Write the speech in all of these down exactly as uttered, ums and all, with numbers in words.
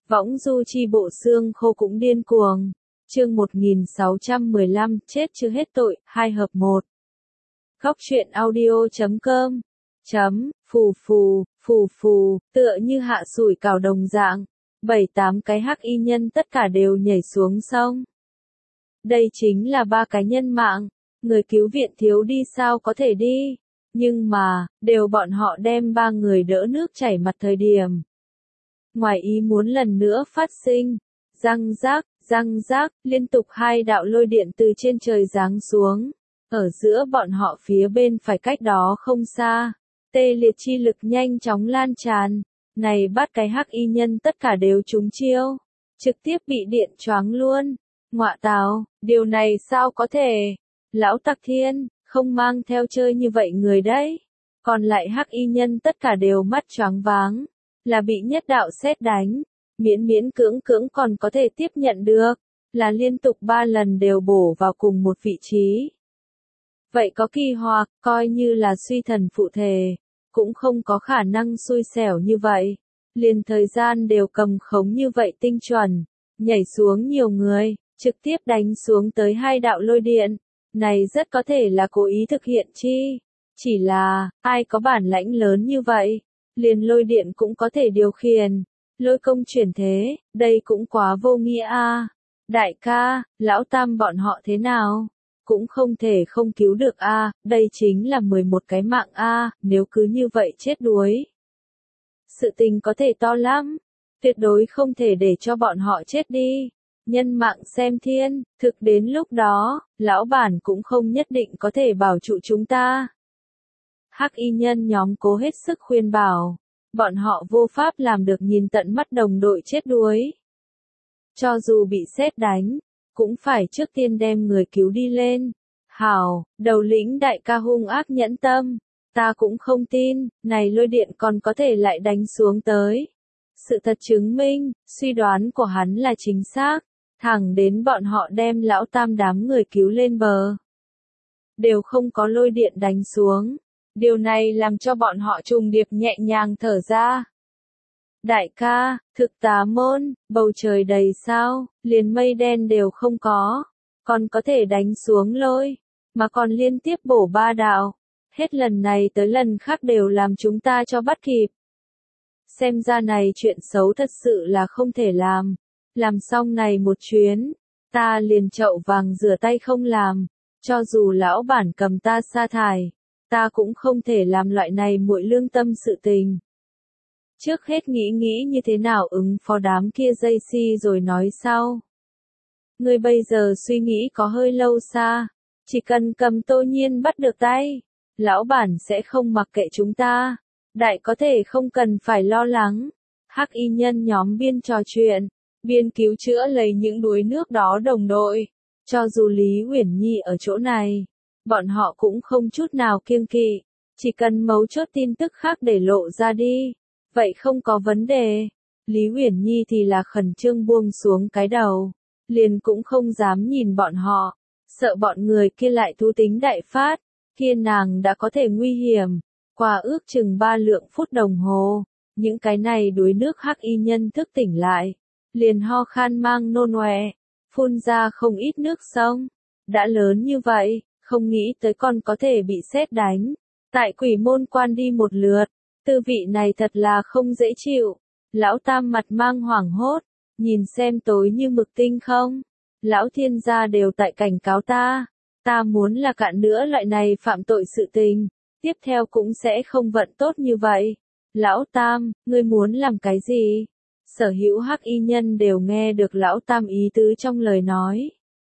Võng du chi bộ xương khô cũng điên cuồng. Chương một nghìn sáu trăm mười lăm, chết chưa hết tội, hai hợp một. Góc truyện audio chấm com. Chấm, phù phù, phù phù, tựa như hạ sủi cảo đồng dạng. Bảy tám cái hắc y nhân tất cả đều nhảy xuống sông. Đây chính là ba cái nhân mạng. Người cứu viện thiếu đi sao có thể đi. Nhưng mà, đều bọn họ đem ba người đỡ nước chảy mặt thời điểm. Ngoài ý muốn lần nữa phát sinh. Răng rác, răng rác, liên tục hai đạo lôi điện từ trên trời giáng xuống. Ở giữa bọn họ phía bên phải cách đó không xa. Tê liệt chi lực nhanh chóng lan tràn. Này bắt cái hắc y nhân tất cả đều trúng chiêu. Trực tiếp bị điện choáng luôn. Ngọa tào, điều này sao có thể? Lão Tặc Thiên, không mang theo chơi như vậy người đấy. Còn lại hắc y nhân tất cả đều mắt choáng váng. Là bị nhất đạo sét đánh. Miễn miễn cưỡng cưỡng còn có thể tiếp nhận được. Là liên tục ba lần đều bổ vào cùng một vị trí. Vậy có kỳ hoặc, coi như là suy thần phụ thể. Cũng không có khả năng xui xẻo như vậy. Liền thời gian đều cầm khống như vậy tinh chuẩn. Nhảy xuống nhiều người, trực tiếp đánh xuống tới hai đạo lôi điện. Này rất có thể là cố ý thực hiện chi. Chỉ là, ai có bản lãnh lớn như vậy. Liền lôi điện cũng có thể điều khiển. Lôi công chuyển thế, đây cũng quá vô nghĩa a. Đại ca, lão tam bọn họ thế nào? Cũng không thể không cứu được a, đây chính là mười một cái mạng a, nếu cứ như vậy chết đuối. Sự tình có thể to lắm, tuyệt đối không thể để cho bọn họ chết đi. Nhân mạng xem thiên, thực đến lúc đó, lão bản cũng không nhất định có thể bảo trụ chúng ta. Hắc y nhân nhóm cố hết sức khuyên bảo, bọn họ vô pháp làm được nhìn tận mắt đồng đội chết đuối. Cho dù bị sét đánh, cũng phải trước tiên đem người cứu đi lên. Hảo, đầu lĩnh đại ca hung ác nhẫn tâm, ta cũng không tin, này lôi điện còn có thể lại đánh xuống tới. Sự thật chứng minh, suy đoán của hắn là chính xác, thẳng đến bọn họ đem lão tam đám người cứu lên bờ. Đều không có lôi điện đánh xuống, điều này làm cho bọn họ trùng điệp nhẹ nhàng thở ra. Đại ca, thực tá môn, bầu trời đầy sao, liền mây đen đều không có, còn có thể đánh xuống lôi, mà còn liên tiếp bổ ba đạo, hết lần này tới lần khác đều làm chúng ta cho bắt kịp. Xem ra này chuyện xấu thật sự là không thể làm, làm xong này một chuyến, ta liền chậu vàng rửa tay không làm, cho dù lão bản cầm ta sa thải, ta cũng không thể làm loại này muội lương tâm sự tình. Trước hết nghĩ nghĩ như thế nào ứng phó đám kia dây si rồi nói sau. Ngươi bây giờ suy nghĩ có hơi lâu xa, chỉ cần cầm Tô Nhiên bắt được tay, lão bản sẽ không mặc kệ chúng ta, đại có thể không cần phải lo lắng. Hắc y nhân nhóm biên trò chuyện, biên cứu chữa lấy những đuối nước đó đồng đội, cho dù Lý Uyển Nhi ở chỗ này, bọn họ cũng không chút nào kiêng kỵ, chỉ cần mấu chốt tin tức khác để lộ ra đi. Vậy không có vấn đề. Lý Uyển Nhi thì là khẩn trương buông xuống cái đầu. Liền cũng không dám nhìn bọn họ. Sợ bọn người kia lại thú tính đại phát. Kia nàng đã có thể nguy hiểm. Qua ước chừng ba lượng phút đồng hồ. Những cái này đuối nước hắc y nhân thức tỉnh lại. Liền ho khan mang nôn ọe. Phun ra không ít nước sông. Đã lớn như vậy, không nghĩ tới còn có thể bị sét đánh. Tại quỷ môn quan đi một lượt. Tư vị này thật là không dễ chịu. Lão tam mặt mang hoảng hốt, nhìn xem tối như mực tinh không. Lão thiên gia đều tại cảnh cáo ta. Ta muốn là cạn nữa loại này phạm tội sự tình. Tiếp theo cũng sẽ không vận tốt như vậy. Lão tam, ngươi muốn làm cái gì? Sở hữu hắc y nhân đều nghe được lão tam ý tứ trong lời nói.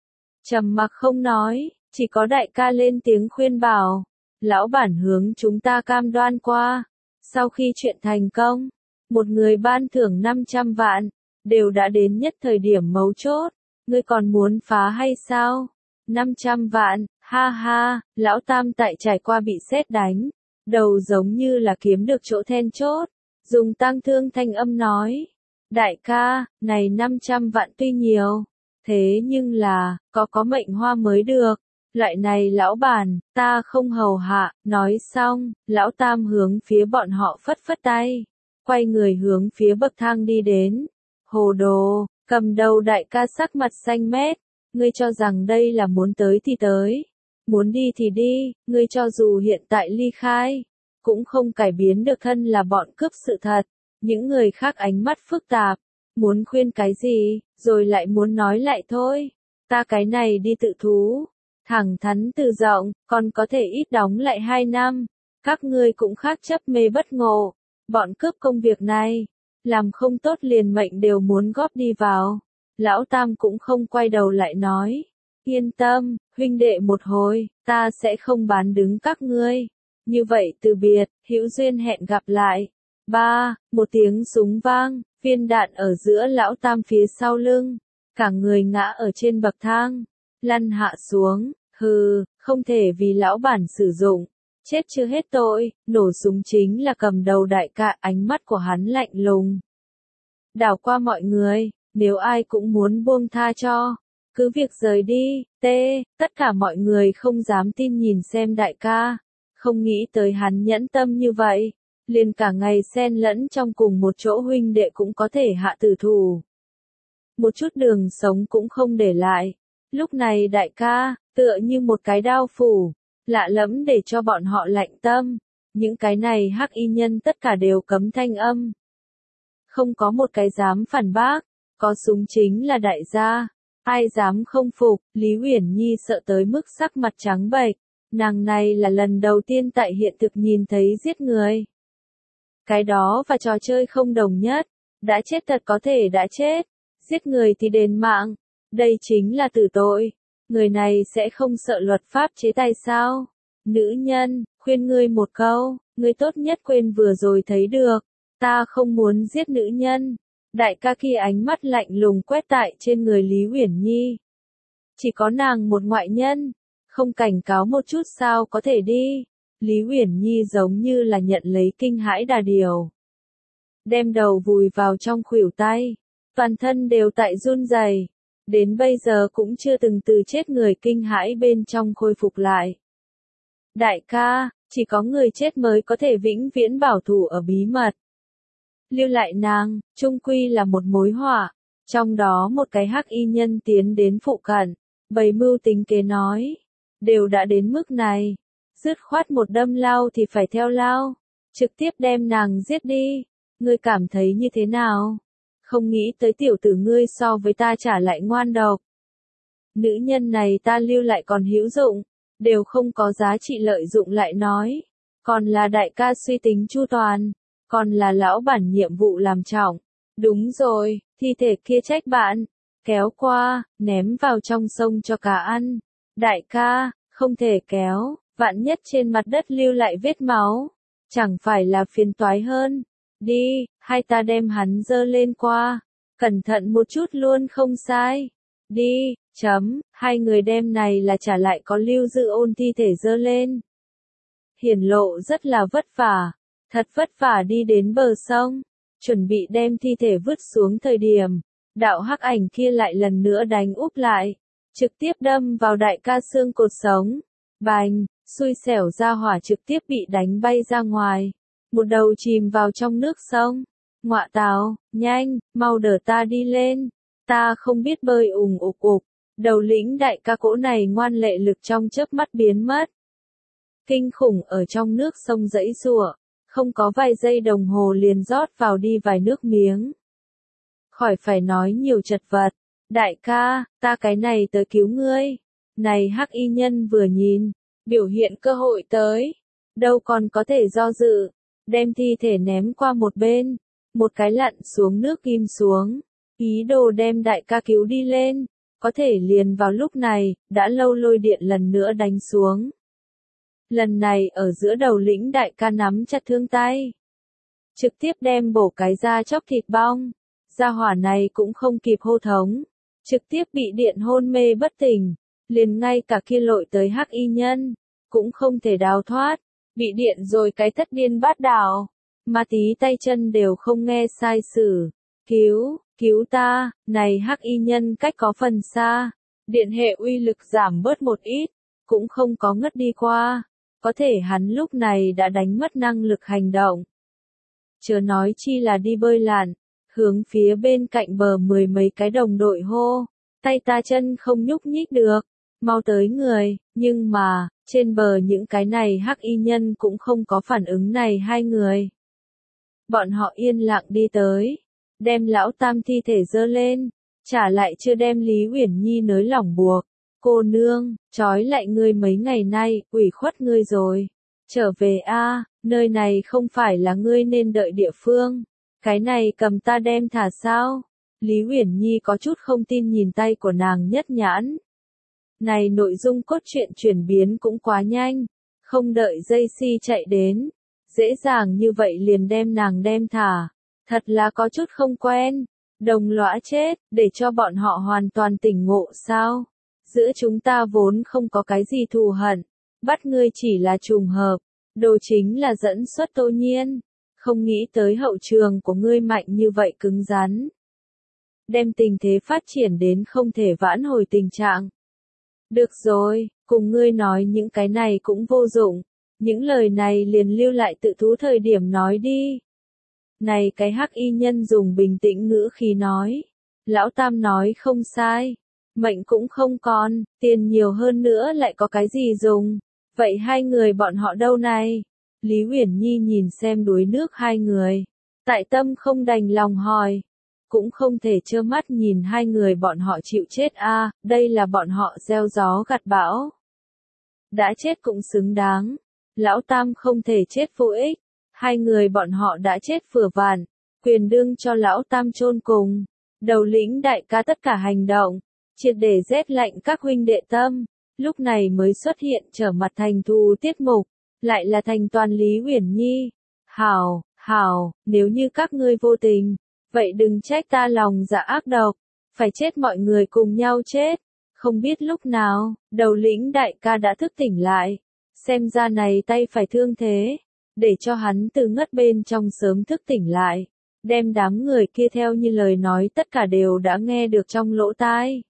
Trầm mặc không nói, chỉ có đại ca lên tiếng khuyên bảo. Lão bản hướng chúng ta cam đoan qua. Sau khi chuyện thành công, một người ban thưởng năm trăm vạn, đều đã đến nhất thời điểm mấu chốt, ngươi còn muốn phá hay sao? năm trăm vạn, ha ha, lão tam tại trải qua bị sét đánh, đầu giống như là kiếm được chỗ then chốt, dùng tang thương thanh âm nói, đại ca, này năm trăm vạn tuy nhiều, thế nhưng là, có có mệnh hoa mới được. Loại này lão bản, ta không hầu hạ, nói xong, lão tam hướng phía bọn họ phất phất tay, quay người hướng phía bậc thang đi đến, Hồ đồ, cầm đầu đại ca sắc mặt xanh mét, ngươi cho rằng đây là muốn tới thì tới, muốn đi thì đi, ngươi cho dù hiện tại ly khai, cũng không cải biến được thân là bọn cướp sự thật. Những người khác ánh mắt phức tạp, muốn khuyên cái gì, rồi lại muốn nói lại thôi. Ta cái này đi tự thú, thẳng thắn từ rộng, còn có thể ít đóng lại hai năm. Các ngươi cũng khác chấp mê bất ngộ, bọn cướp công việc này, làm không tốt liền mệnh đều muốn góp đi vào. Lão Tam cũng không quay đầu lại nói, yên tâm, huynh đệ một hồi, ta sẽ không bán đứng các ngươi. Như vậy từ biệt, hữu duyên hẹn gặp lại. Ba, một tiếng súng vang, viên đạn ở giữa Lão Tam phía sau lưng, cả người ngã ở trên bậc thang, lăn hạ xuống, hừ, không thể vì lão bản sử dụng. Chết chưa hết tội, nổ súng chính là cầm đầu đại ca, ánh mắt của hắn lạnh lùng. Đảo qua mọi người, nếu ai cũng muốn buông tha cho, cứ việc rời đi, tê, tất cả mọi người không dám tin nhìn xem đại ca, không nghĩ tới hắn nhẫn tâm như vậy, liền cả ngày xen lẫn trong cùng một chỗ huynh đệ cũng có thể hạ tử thủ. Một chút đường sống cũng không để lại, lúc này đại ca, tựa như một cái đao phủ, lạ lẫm để cho bọn họ lạnh tâm, những cái này hắc y nhân tất cả đều cấm thanh âm. Không có một cái dám phản bác, có súng chính là đại gia, ai dám không phục. Lý Uyển Nhi sợ tới mức sắc mặt trắng bệch, nàng này là lần đầu tiên tại hiện thực nhìn thấy giết người. Cái đó và trò chơi không đồng nhất, đã chết thật có thể đã chết, giết người thì đền mạng, đây chính là tử tội, người này sẽ không sợ luật pháp chế tài sao? Nữ nhân, khuyên ngươi một câu, ngươi tốt nhất quên vừa rồi thấy được, ta không muốn giết nữ nhân. Đại ca kia ánh mắt lạnh lùng quét tại trên người Lý Uyển Nhi. Chỉ có nàng một ngoại nhân, không cảnh cáo một chút sao có thể đi. Lý Uyển Nhi giống như là nhận lấy kinh hãi đà điều. Đem đầu vùi vào trong khuỷu tay, toàn thân đều tại run rẩy, đến bây giờ cũng chưa từng từ chết người kinh hãi bên trong khôi phục lại. Đại ca, chỉ có người chết mới có thể vĩnh viễn bảo thủ ở bí mật. Lưu lại nàng, chung quy là một mối họa, trong đó một cái hắc y nhân tiến đến phụ cận, bày mưu tính kế nói, đều đã đến mức này, dứt khoát một đâm lao thì phải theo lao, trực tiếp đem nàng giết đi, ngươi cảm thấy như thế nào? Không nghĩ tới tiểu tử ngươi so với ta trả lại ngoan độc. Nữ nhân này ta lưu lại còn hữu dụng, đều không có giá trị lợi dụng lại nói, còn là đại ca suy tính chu toàn. Còn là lão bản nhiệm vụ làm trọng. Đúng rồi, thi thể kia trách bạn. Kéo qua, ném vào trong sông cho cá ăn. Đại ca, không thể kéo, vạn nhất trên mặt đất lưu lại vết máu. Chẳng phải là phiền toái hơn. Đi, hai ta đem hắn dơ lên qua. Cẩn thận một chút luôn không sai. Đi, chấm, hai người đem này là trả lại có lưu dự ôn thi thể dơ lên. Hiển lộ rất là vất vả. Thật vất vả đi đến bờ sông, chuẩn bị đem thi thể vứt xuống thời điểm, đạo hắc ảnh kia lại lần nữa đánh úp lại, trực tiếp đâm vào đại ca xương cột sống. Bành, xui xẻo ra hỏa trực tiếp bị đánh bay ra ngoài, một đầu chìm vào trong nước sông. Ngọa tào, nhanh, mau đỡ ta đi lên, ta không biết bơi ủng ục ục. Đầu lĩnh đại ca cỗ này ngoan lệ lực trong chớp mắt biến mất. Kinh khủng ở trong nước sông dãy giụa. Không có vài giây đồng hồ liền rót vào đi vài nước miếng. Khỏi phải nói nhiều chật vật. Đại ca, ta cái này tới cứu ngươi. Này hắc y nhân vừa nhìn, biểu hiện cơ hội tới. Đâu còn có thể do dự. Đem thi thể ném qua một bên. Một cái lặn xuống nước kim xuống. Ý đồ đem đại ca cứu đi lên. Có thể liền vào lúc này, đã lâu lôi điện lần nữa đánh xuống. Lần này ở giữa đầu lĩnh đại ca nắm chặt thương tay. Trực tiếp đem bổ cái da chóc thịt bong. Gia hỏa này cũng không kịp hô thống. Trực tiếp bị điện hôn mê bất tỉnh. Liền ngay cả kia lội tới hắc y nhân. Cũng không thể đào thoát. Bị điện rồi cái thất điên bát đảo. Mà tí tay chân đều không nghe sai sử. Cứu, cứu ta, này hắc y nhân cách có phần xa. Điện hệ uy lực giảm bớt một ít. Cũng không có ngất đi qua. Có thể hắn lúc này đã đánh mất năng lực hành động. Chớ nói chi là đi bơi lặn, hướng phía bên cạnh bờ mười mấy cái đồng đội hô, tay ta chân không nhúc nhích được, mau tới người, nhưng mà, trên bờ những cái này hắc y nhân cũng không có phản ứng này hai người. Bọn họ yên lặng đi tới, đem lão tam thi thể dơ lên, trả lại chưa đem Lý Uyển Nhi nới lỏng buộc. Cô nương, trói lại ngươi mấy ngày nay, ủy khuất ngươi rồi. Trở về a, nơi này không phải là ngươi nên đợi địa phương. Cái này cầm ta đem thả sao? Lý Uyển Nhi có chút không tin nhìn tay của nàng nhất nhãn. Này nội dung cốt truyện chuyển biến cũng quá nhanh, không đợi dây si chạy đến, dễ dàng như vậy liền đem nàng đem thả, thật là có chút không quen. Đồng lõa chết, để cho bọn họ hoàn toàn tỉnh ngộ sao? Giữa chúng ta vốn không có cái gì thù hận, bắt ngươi chỉ là trùng hợp, đồ chính là dẫn xuất Tô Nhiên, không nghĩ tới hậu trường của ngươi mạnh như vậy cứng rắn. Đem tình thế phát triển đến không thể vãn hồi tình trạng. Được rồi, cùng ngươi nói những cái này cũng vô dụng, những lời này liền lưu lại tự thú thời điểm nói đi. Này cái hắc y nhân dùng bình tĩnh ngữ khí nói, lão tam nói không sai, mệnh cũng không còn, tiền nhiều hơn nữa lại có cái gì dùng, vậy hai người bọn họ đâu này? Lý Uyển Nhi nhìn xem đuối nước hai người, tại tâm không đành lòng hỏi, cũng không thể trơ mắt nhìn hai người bọn họ chịu chết a, à, đây là bọn họ gieo gió gặt bão. Đã chết cũng xứng đáng, lão tam không thể chết vô ích, hai người bọn họ đã chết vừa vặn, quyền đương cho lão tam chôn cùng, đầu lĩnh đại ca tất cả hành động, triệt để rét lạnh các huynh đệ tâm, lúc này mới xuất hiện trở mặt thành thù tiết mục, lại là thành toàn Lý Uyển Nhi. Hảo, hảo, nếu như các ngươi vô tình, vậy đừng trách ta lòng dạ ác độc, phải chết mọi người cùng nhau chết. Không biết lúc nào, đầu lĩnh đại ca đã thức tỉnh lại, xem ra này tay phải thương thế, để cho hắn từ ngất bên trong sớm thức tỉnh lại, đem đám người kia theo như lời nói tất cả đều đã nghe được trong lỗ tai.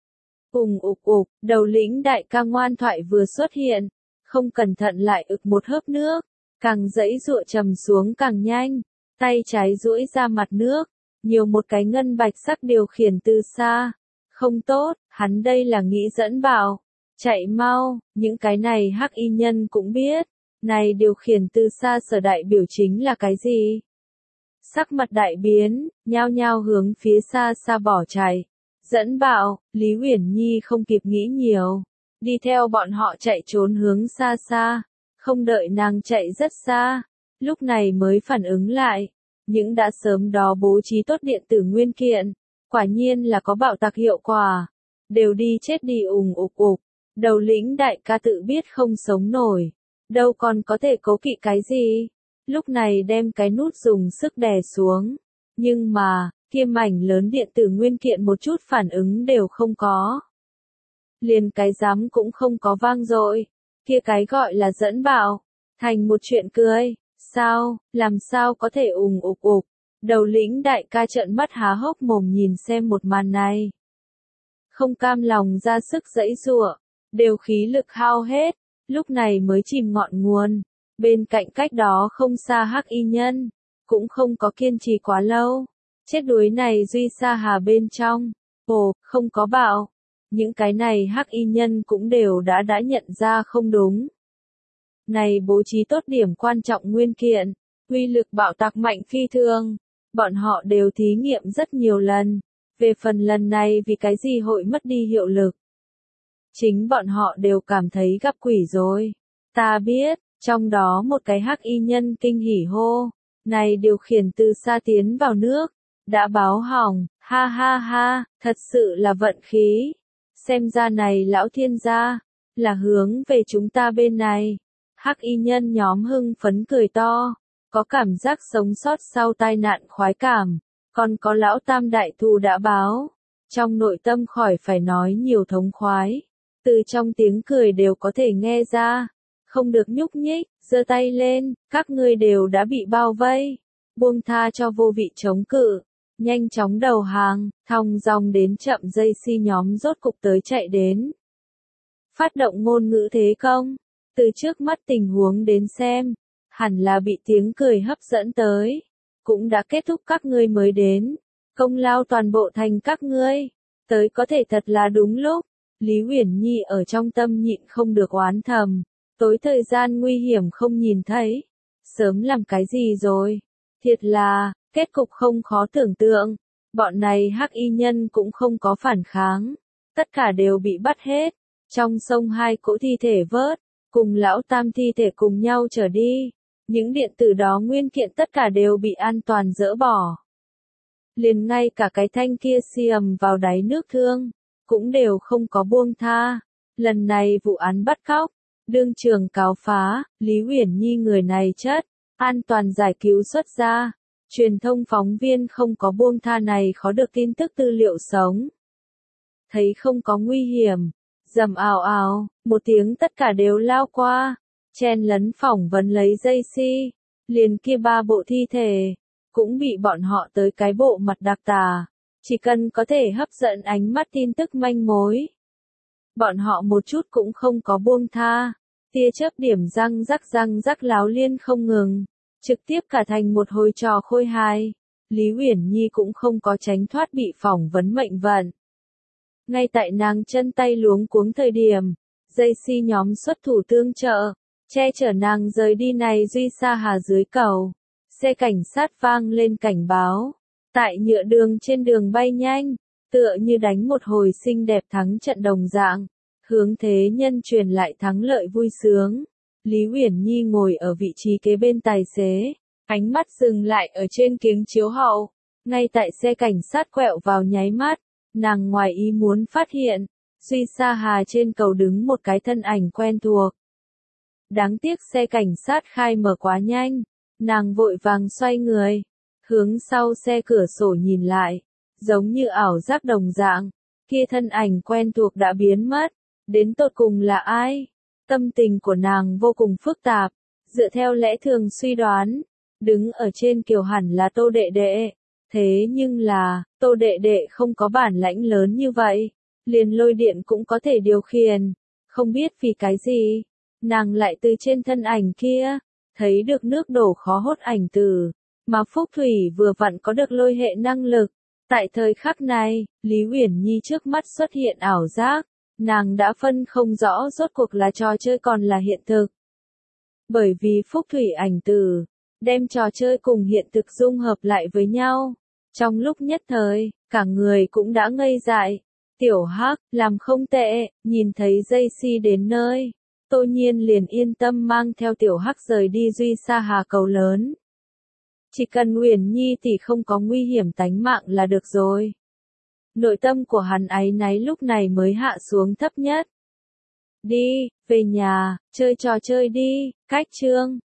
Ùng ục ục, đầu lĩnh đại ca ngoan thoại vừa xuất hiện, không cẩn thận lại ực một hớp nước, càng dãy dụa trầm xuống càng nhanh, tay trái duỗi ra mặt nước, nhiều một cái ngân bạch sắc điều khiển từ xa. Không tốt, hắn đây là nghĩ dẫn bảo, chạy mau, những cái này hắc y nhân cũng biết, này điều khiển từ xa sở đại biểu chính là cái gì? Sắc mặt đại biến, nhao nhao hướng phía xa xa bỏ chạy. Dẫn bảo, Lý Uyển Nhi không kịp nghĩ nhiều, đi theo bọn họ chạy trốn hướng xa xa, không đợi nàng chạy rất xa, lúc này mới phản ứng lại, những đã sớm đó bố trí tốt điện tử nguyên kiện, quả nhiên là có bạo tạc hiệu quả, đều đi chết đi ùng ục ục, đầu lĩnh đại ca tự biết không sống nổi, đâu còn có thể cố kỵ cái gì, lúc này đem cái nút dùng sức đè xuống, nhưng mà, kia mảnh lớn điện tử nguyên kiện một chút phản ứng đều không có. Liền cái giám cũng không có vang dội, kia cái gọi là dẫn bảo, thành một chuyện cười, sao, làm sao có thể ùng ục ục, đầu lĩnh đại ca trợn mắt há hốc mồm nhìn xem một màn này. Không cam lòng ra sức giãy giụa, đều khí lực hao hết, lúc này mới chìm ngọn nguồn, bên cạnh cách đó không xa hắc y nhân, cũng không có kiên trì quá lâu. Chết đuối này duy sa hà bên trong, ồ, không có bạo. Những cái này hắc y nhân cũng đều đã đã nhận ra không đúng. Này bố trí tốt điểm quan trọng nguyên kiện, uy lực bạo tạc mạnh phi thường, bọn họ đều thí nghiệm rất nhiều lần, về phần lần này vì cái gì hội mất đi hiệu lực. Chính bọn họ đều cảm thấy gặp quỷ rồi. Ta biết, trong đó một cái hắc y nhân kinh hỉ hô, này điều khiển từ xa tiến vào nước. Đã báo hỏng, ha ha ha, thật sự là vận khí. Xem ra này lão thiên gia, là hướng về chúng ta bên này. Hắc y nhân nhóm hưng phấn cười to, có cảm giác sống sót sau tai nạn khoái cảm, còn có lão tam đại thù đã báo. Trong nội tâm khỏi phải nói nhiều thống khoái, từ trong tiếng cười đều có thể nghe ra. Không được nhúc nhích, giơ tay lên, các ngươi đều đã bị bao vây. Buông tha cho vô vị chống cự. Nhanh chóng đầu hàng, thong dong đến chậm dây si nhóm rốt cục tới chạy đến. Phát động ngôn ngữ thế công, từ trước mắt tình huống đến xem, hẳn là bị tiếng cười hấp dẫn tới. cũng đã kết thúc các ngươi mới đến. Công lao toàn bộ thành các ngươi. Tới có thể thật là đúng lúc. Lý Uyển Nhi ở trong tâm nhịn không được oán thầm. Tối thời gian nguy hiểm không nhìn thấy. Sớm làm cái gì rồi? Thiệt là, kết cục không khó tưởng tượng. Bọn này hắc y nhân cũng không có phản kháng. Tất cả đều bị bắt hết. Trong sông hai cỗ thi thể vớt. Cùng lão tam thi thể cùng nhau trở đi. Những điện tử đó nguyên kiện tất cả đều bị an toàn dỡ bỏ. Liền ngay cả cái thanh kia xiềm vào đáy nước thương. Cũng đều không có buông tha. Lần này vụ án bắt cóc. Đương trường cáo phá. Lý Uyển Nhi người này chất. An toàn giải cứu xuất ra. Truyền thông phóng viên không có buông tha này khó được tin tức tư liệu sống. Thấy không có nguy hiểm. Dầm ào ào, một tiếng tất cả đều lao qua. Chen lấn phỏng vấn lấy dây si. Liền kia ba bộ thi thể. Cũng bị bọn họ tới cái bộ mặt đặc tả. Chỉ cần có thể hấp dẫn ánh mắt tin tức manh mối. Bọn họ một chút cũng không có buông tha. Tia chớp điểm răng rắc răng rắc láo liên không ngừng. Trực tiếp cả thành một hồi trò khôi hài. Lý Uyển Nhi cũng không có tránh thoát bị phỏng vấn mệnh vận. Ngay tại nàng chân tay luống cuống thời điểm, dây si nhóm xuất thủ tương trợ, che chở nàng rời đi này Duy Sa Hà dưới cầu. Xe cảnh sát vang lên cảnh báo. Tại nhựa đường trên đường bay nhanh, tựa như đánh một hồi xinh đẹp thắng trận đồng dạng. Hướng thế nhân truyền lại thắng lợi vui sướng. Lý Uyển Nhi ngồi ở vị trí kế bên tài xế, ánh mắt dừng lại ở trên kính chiếu hậu. Ngay tại xe cảnh sát quẹo vào nháy mắt, nàng ngoài ý muốn phát hiện, Duy Sa Hà trên cầu đứng một cái thân ảnh quen thuộc. Đáng tiếc xe cảnh sát khai mở quá nhanh, nàng vội vàng xoay người, hướng sau xe cửa sổ nhìn lại, giống như ảo giác đồng dạng, kia thân ảnh quen thuộc đã biến mất, đến tột cùng là ai? Tâm tình của nàng vô cùng phức tạp, dựa theo lẽ thường suy đoán, đứng ở trên kiều hẳn là Tô Đệ Đệ, thế nhưng là, Tô Đệ Đệ không có bản lãnh lớn như vậy, liền lôi điện cũng có thể điều khiển, không biết vì cái gì, nàng lại từ trên thân ảnh kia, thấy được nước đổ khó hốt ảnh tử, mà Phúc Thủy vừa vặn có được lôi hệ năng lực. Tại thời khắc này, Lý Uyển Nhi trước mắt xuất hiện ảo giác, nàng đã phân không rõ rốt cuộc là trò chơi còn là hiện thực. Bởi vì Phúc Thủy ảnh tử, đem trò chơi cùng hiện thực dung hợp lại với nhau. Trong lúc nhất thời, cả người cũng đã ngây dại. Tiểu Hắc, làm không tệ, nhìn thấy dây si đến nơi. Tô Nhiên liền yên tâm mang theo Tiểu Hắc rời đi Duy Sa Hà cầu lớn. Chỉ cần Uyển Nhi thì không có nguy hiểm tánh mạng là được rồi. Nội tâm của hắn áy náy lúc này mới hạ xuống thấp nhất. Đi, về nhà, chơi trò chơi đi, cách chương.